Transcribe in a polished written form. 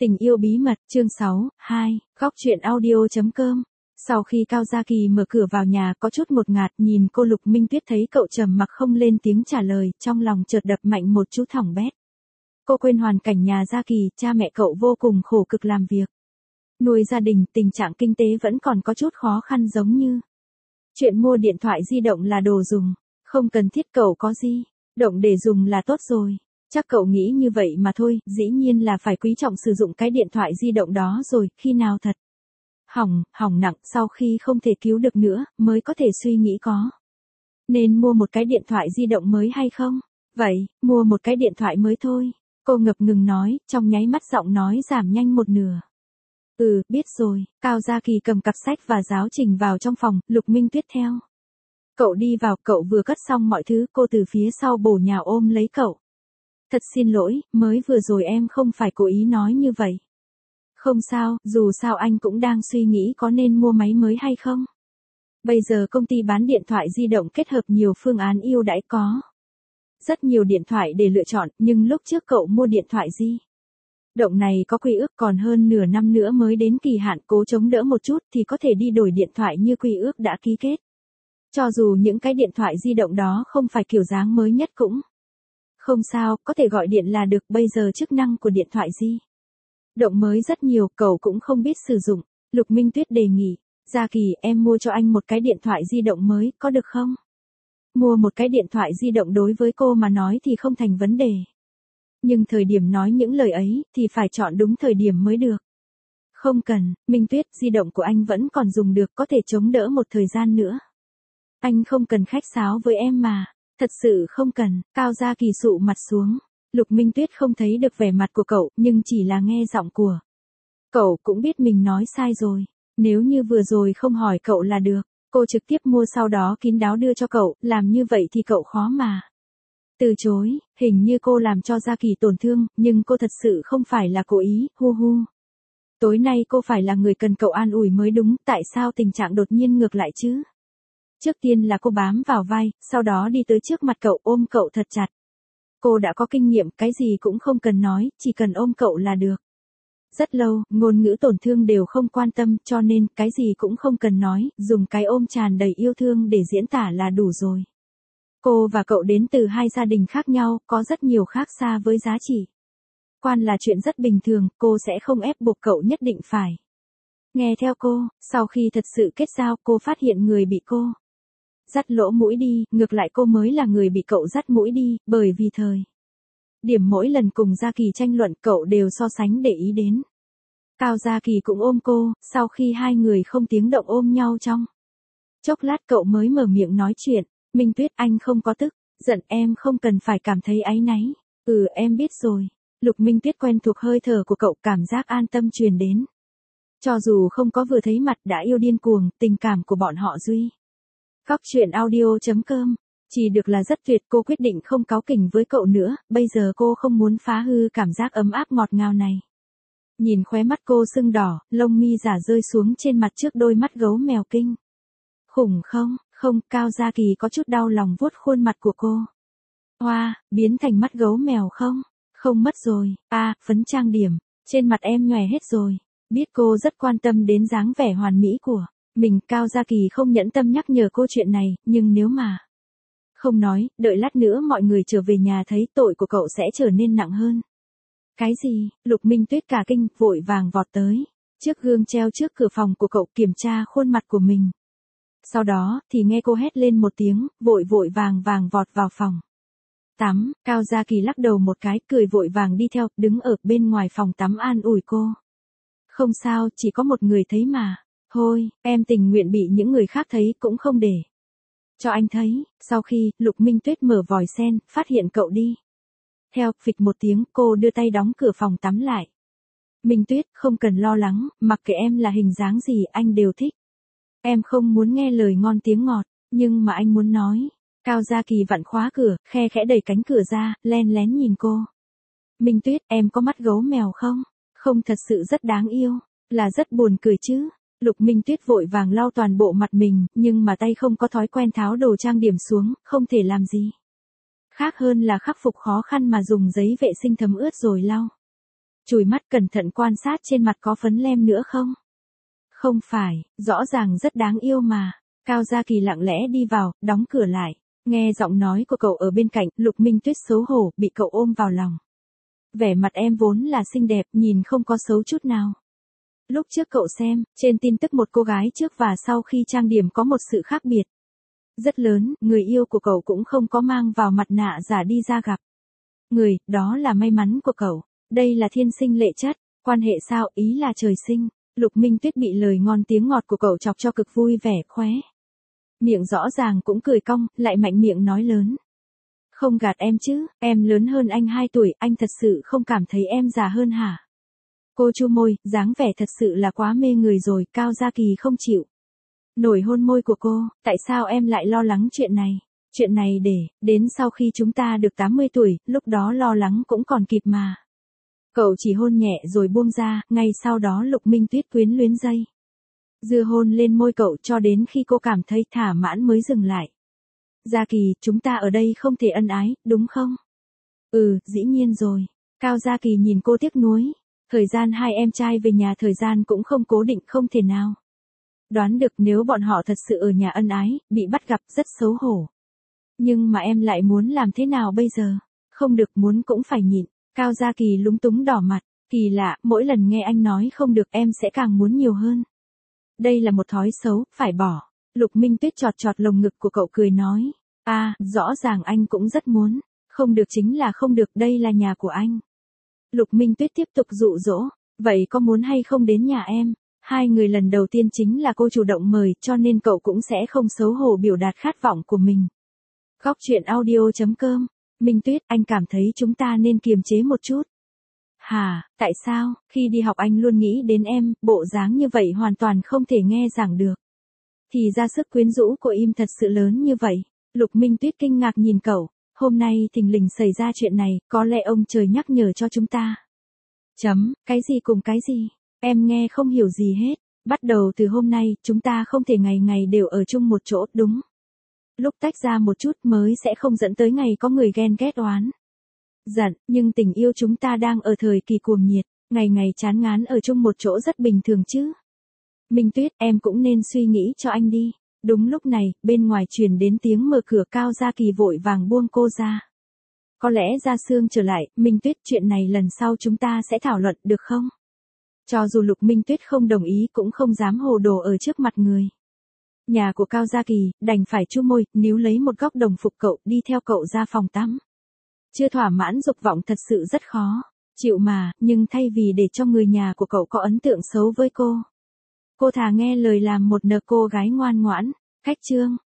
Tình yêu bí mật, chương 6, 2, góc truyện audio.com. Sau khi Cao Gia Kỳ mở cửa vào nhà có chút ngột ngạt nhìn cô Lục Minh Tuyết thấy cậu trầm mặc không lên tiếng trả lời, trong lòng chợt đập mạnh một chút thỏng bét. Cô quên hoàn cảnh nhà Gia Kỳ, cha mẹ cậu vô cùng khổ cực làm việc. Nuôi gia đình, tình trạng kinh tế vẫn còn có chút khó khăn giống như. Chuyện mua điện thoại di động là đồ dùng, không cần thiết cậu có gì, động để dùng là tốt rồi. Chắc cậu nghĩ như vậy mà thôi, dĩ nhiên là phải quý trọng sử dụng cái điện thoại di động đó rồi, khi nào thật hỏng nặng sau khi không thể cứu được nữa, mới có thể suy nghĩ có nên mua một cái điện thoại di động mới hay không. Vậy, mua một cái điện thoại mới thôi. Cô ngập ngừng nói, trong nháy mắt giọng nói giảm nhanh một nửa. Biết rồi. Cao Gia Kỳ cầm cặp sách và giáo trình vào trong phòng, Lục Minh Tuyết theo. Cậu đi vào, cậu vừa cất xong mọi thứ, cô từ phía sau bổ nhào ôm lấy cậu. Thật xin lỗi, mới vừa rồi em không phải cố ý nói như vậy. Không sao, dù sao anh cũng đang suy nghĩ có nên mua máy mới hay không. Bây giờ công ty bán điện thoại di động kết hợp nhiều phương án ưu đãi có. Rất nhiều điện thoại để lựa chọn, nhưng lúc trước cậu mua điện thoại di động này có quy ước còn hơn nửa năm nữa mới đến kỳ hạn, cố chống đỡ một chút thì có thể đi đổi điện thoại như quy ước đã ký kết. Cho dù những cái điện thoại di động đó không phải kiểu dáng mới nhất cũng không sao, có thể gọi điện là được, bây giờ chức năng của điện thoại di động mới rất nhiều, cậu cũng không biết sử dụng. Lục Minh Tuyết đề nghị, Gia Kỳ em mua cho anh một cái điện thoại di động mới, có được không? Mua một cái điện thoại di động đối với cô mà nói thì không thành vấn đề. Nhưng thời điểm nói những lời ấy thì phải chọn đúng thời điểm mới được. Không cần, Minh Tuyết, di động của anh vẫn còn dùng được, có thể chống đỡ một thời gian nữa. Anh không cần khách sáo với em mà. Thật sự không cần. Cao Gia Kỳ sụ mặt xuống. Lục Minh Tuyết không thấy được vẻ mặt của cậu, nhưng chỉ là nghe giọng của cậu cũng biết mình nói sai rồi. Nếu như vừa rồi không hỏi cậu là được, cô trực tiếp mua sau đó kín đáo đưa cho cậu, làm như vậy thì cậu khó mà từ chối. Hình như cô làm cho Gia Kỳ tổn thương, nhưng cô thật sự không phải là cố ý, hu hu. Tối nay cô phải là người cần cậu an ủi mới đúng, tại sao tình trạng đột nhiên ngược lại chứ? Trước tiên là cô bám vào vai, sau đó đi tới trước mặt cậu ôm cậu thật chặt. Cô đã có kinh nghiệm, cái gì cũng không cần nói, chỉ cần ôm cậu là được. Rất lâu, ngôn ngữ tổn thương đều không quan tâm, cho nên cái gì cũng không cần nói, dùng cái ôm tràn đầy yêu thương để diễn tả là đủ rồi. Cô và cậu đến từ hai gia đình khác nhau, có rất nhiều khác xa với giá trị quan là chuyện rất bình thường, cô sẽ không ép buộc cậu nhất định phải nghe theo cô. Sau khi thật sự kết giao, cô phát hiện người bị cô dắt lỗ mũi đi, ngược lại cô mới là người bị cậu dắt mũi đi, bởi vì thời điểm mỗi lần cùng Gia Kỳ tranh luận cậu đều so sánh để ý đến. Cao Gia Kỳ cũng ôm cô, sau khi hai người không tiếng động ôm nhau trong chốc lát cậu mới mở miệng nói chuyện. Minh Tuyết, anh không có tức giận, em không cần phải cảm thấy áy náy. Em biết rồi. Lục Minh Tuyết quen thuộc hơi thở của cậu, cảm giác an tâm truyền đến. Cho dù không có vừa thấy mặt đã yêu điên cuồng, tình cảm của bọn họ duy. Góc truyện audio.com. Chỉ được là rất tuyệt, cô quyết định không cáu kỉnh với cậu nữa, bây giờ cô không muốn phá hư cảm giác ấm áp ngọt ngào này. Nhìn khóe mắt cô sưng đỏ, lông mi giả rơi xuống trên mặt trước đôi mắt gấu mèo kinh khủng không, Cao Gia Kỳ có chút đau lòng vuốt khuôn mặt của cô. Biến thành mắt gấu mèo không mất rồi, phấn trang điểm, trên mặt em nhòe hết rồi. Biết cô rất quan tâm đến dáng vẻ hoàn mỹ của mình, Cao Gia Kỳ không nhẫn tâm nhắc nhở cô chuyện này, nhưng nếu mà không nói, đợi lát nữa mọi người trở về nhà thấy tội của cậu sẽ trở nên nặng hơn. Cái gì? Lục Minh Tuyết cả kinh, vội vàng vọt tới trước gương treo trước cửa phòng của cậu kiểm tra khuôn mặt của mình. Sau đó, thì nghe cô hét lên một tiếng, vội vàng vọt vào phòng tắm. Cao Gia Kỳ lắc đầu một cái, cười vội vàng đi theo, đứng ở bên ngoài phòng tắm an ủi cô. Không sao, chỉ có một người thấy mà. Thôi, em tình nguyện bị những người khác thấy cũng không để cho anh thấy. Sau khi, Lục Minh Tuyết mở vòi sen, phát hiện cậu đi theo, phịch một tiếng, cô đưa tay đóng cửa phòng tắm lại. Minh Tuyết, không cần lo lắng, mặc kệ em là hình dáng gì, anh đều thích. Em không muốn nghe lời ngon tiếng ngọt, nhưng mà anh muốn nói. Cao Gia Kỳ vặn khóa cửa, khe khẽ đẩy cánh cửa ra, len lén nhìn cô. Minh Tuyết, em có mắt gấu mèo không? Không, thật sự rất đáng yêu, là rất buồn cười chứ. Lục Minh Tuyết vội vàng lau toàn bộ mặt mình, nhưng mà tay không có thói quen tháo đồ trang điểm xuống, không thể làm gì khác hơn là khắc phục khó khăn mà dùng giấy vệ sinh thấm ướt rồi lau. Chùi mắt cẩn thận quan sát trên mặt có phấn lem nữa không? Không phải, rõ ràng rất đáng yêu mà. Cao Gia Kỳ lặng lẽ đi vào, đóng cửa lại. Nghe giọng nói của cậu ở bên cạnh, Lục Minh Tuyết xấu hổ, bị cậu ôm vào lòng. Vẻ mặt em vốn là xinh đẹp, nhìn không có xấu chút nào. Lúc trước cậu xem, trên tin tức một cô gái trước và sau khi trang điểm có một sự khác biệt rất lớn, người yêu của cậu cũng không có mang vào mặt nạ giả đi ra gặp. Người, đó là may mắn của cậu. Đây là thiên sinh lệ chất, quan hệ sao, ý là trời sinh. Lục Minh Tuyết bị lời ngon tiếng ngọt của cậu chọc cho cực vui vẻ, khóe miệng rõ ràng cũng cười cong, lại mạnh miệng nói lớn. Không gạt em chứ, em lớn hơn anh 2 tuổi, anh thật sự không cảm thấy em già hơn hả? Cô chu môi, dáng vẻ thật sự là quá mê người rồi, Cao Gia Kỳ không chịu nổi hôn môi của cô, tại sao em lại lo lắng chuyện này? Chuyện này để, đến sau khi chúng ta được 80 tuổi, lúc đó lo lắng cũng còn kịp mà. Cậu chỉ hôn nhẹ rồi buông ra, ngay sau đó Lục Minh Tuyết quyến luyến dây dưa hôn lên môi cậu cho đến khi cô cảm thấy thỏa mãn mới dừng lại. Gia Kỳ, chúng ta ở đây không thể ân ái, đúng không? Ừ, dĩ nhiên rồi. Cao Gia Kỳ nhìn cô tiếc nuối. Thời gian hai em trai về nhà thời gian cũng không cố định, không thể nào đoán được nếu bọn họ thật sự ở nhà ân ái, bị bắt gặp rất xấu hổ. Nhưng mà em lại muốn làm thế nào bây giờ? Không được, muốn cũng phải nhịn. Cao Gia Kỳ lúng túng đỏ mặt. Kỳ lạ, mỗi lần nghe anh nói không được em sẽ càng muốn nhiều hơn. Đây là một thói xấu, phải bỏ. Lục Minh Tuyết chọt chọt lồng ngực của cậu cười nói. Rõ ràng anh cũng rất muốn. Không được chính là không được, đây là nhà của anh. Lục Minh Tuyết tiếp tục dụ dỗ. Vậy có muốn hay không đến nhà em? Hai người lần đầu tiên chính là cô chủ động mời, cho nên cậu cũng sẽ không xấu hổ biểu đạt khát vọng của mình. Góc truyện audio.com. Minh Tuyết, anh cảm thấy chúng ta nên kiềm chế một chút. Hả, tại sao? Khi đi học anh luôn nghĩ đến em, bộ dáng như vậy hoàn toàn không thể nghe giảng được. Thì ra sức quyến rũ của im thật sự lớn như vậy. Lục Minh Tuyết kinh ngạc nhìn cậu. Hôm nay thình lình xảy ra chuyện này, có lẽ ông trời nhắc nhở cho chúng ta. Cái gì cùng cái gì? Em nghe không hiểu gì hết. Bắt đầu từ hôm nay, chúng ta không thể ngày ngày đều ở chung một chỗ, đúng? Lúc tách ra một chút mới sẽ không dẫn tới ngày có người ghen ghét oán giận, nhưng tình yêu chúng ta đang ở thời kỳ cuồng nhiệt, ngày ngày chán ngán ở chung một chỗ rất bình thường chứ. Minh Tuyết, em cũng nên suy nghĩ cho anh đi. Đúng lúc này, bên ngoài truyền đến tiếng mở cửa. Cao Gia Kỳ vội vàng buông cô ra. Có lẽ Gia Sương trở lại. Minh Tuyết, chuyện này lần sau chúng ta sẽ thảo luận được không? Cho dù Lục Minh Tuyết không đồng ý cũng không dám hồ đồ ở trước mặt người nhà của Cao Gia Kỳ, đành phải chu môi, níu lấy một góc đồng phục cậu, đi theo cậu ra phòng tắm. Chưa thỏa mãn dục vọng thật sự rất khó chịu mà, nhưng thay vì để cho người nhà của cậu có ấn tượng xấu với cô thà nghe lời làm một nợ cô gái ngoan ngoãn. Khách chương.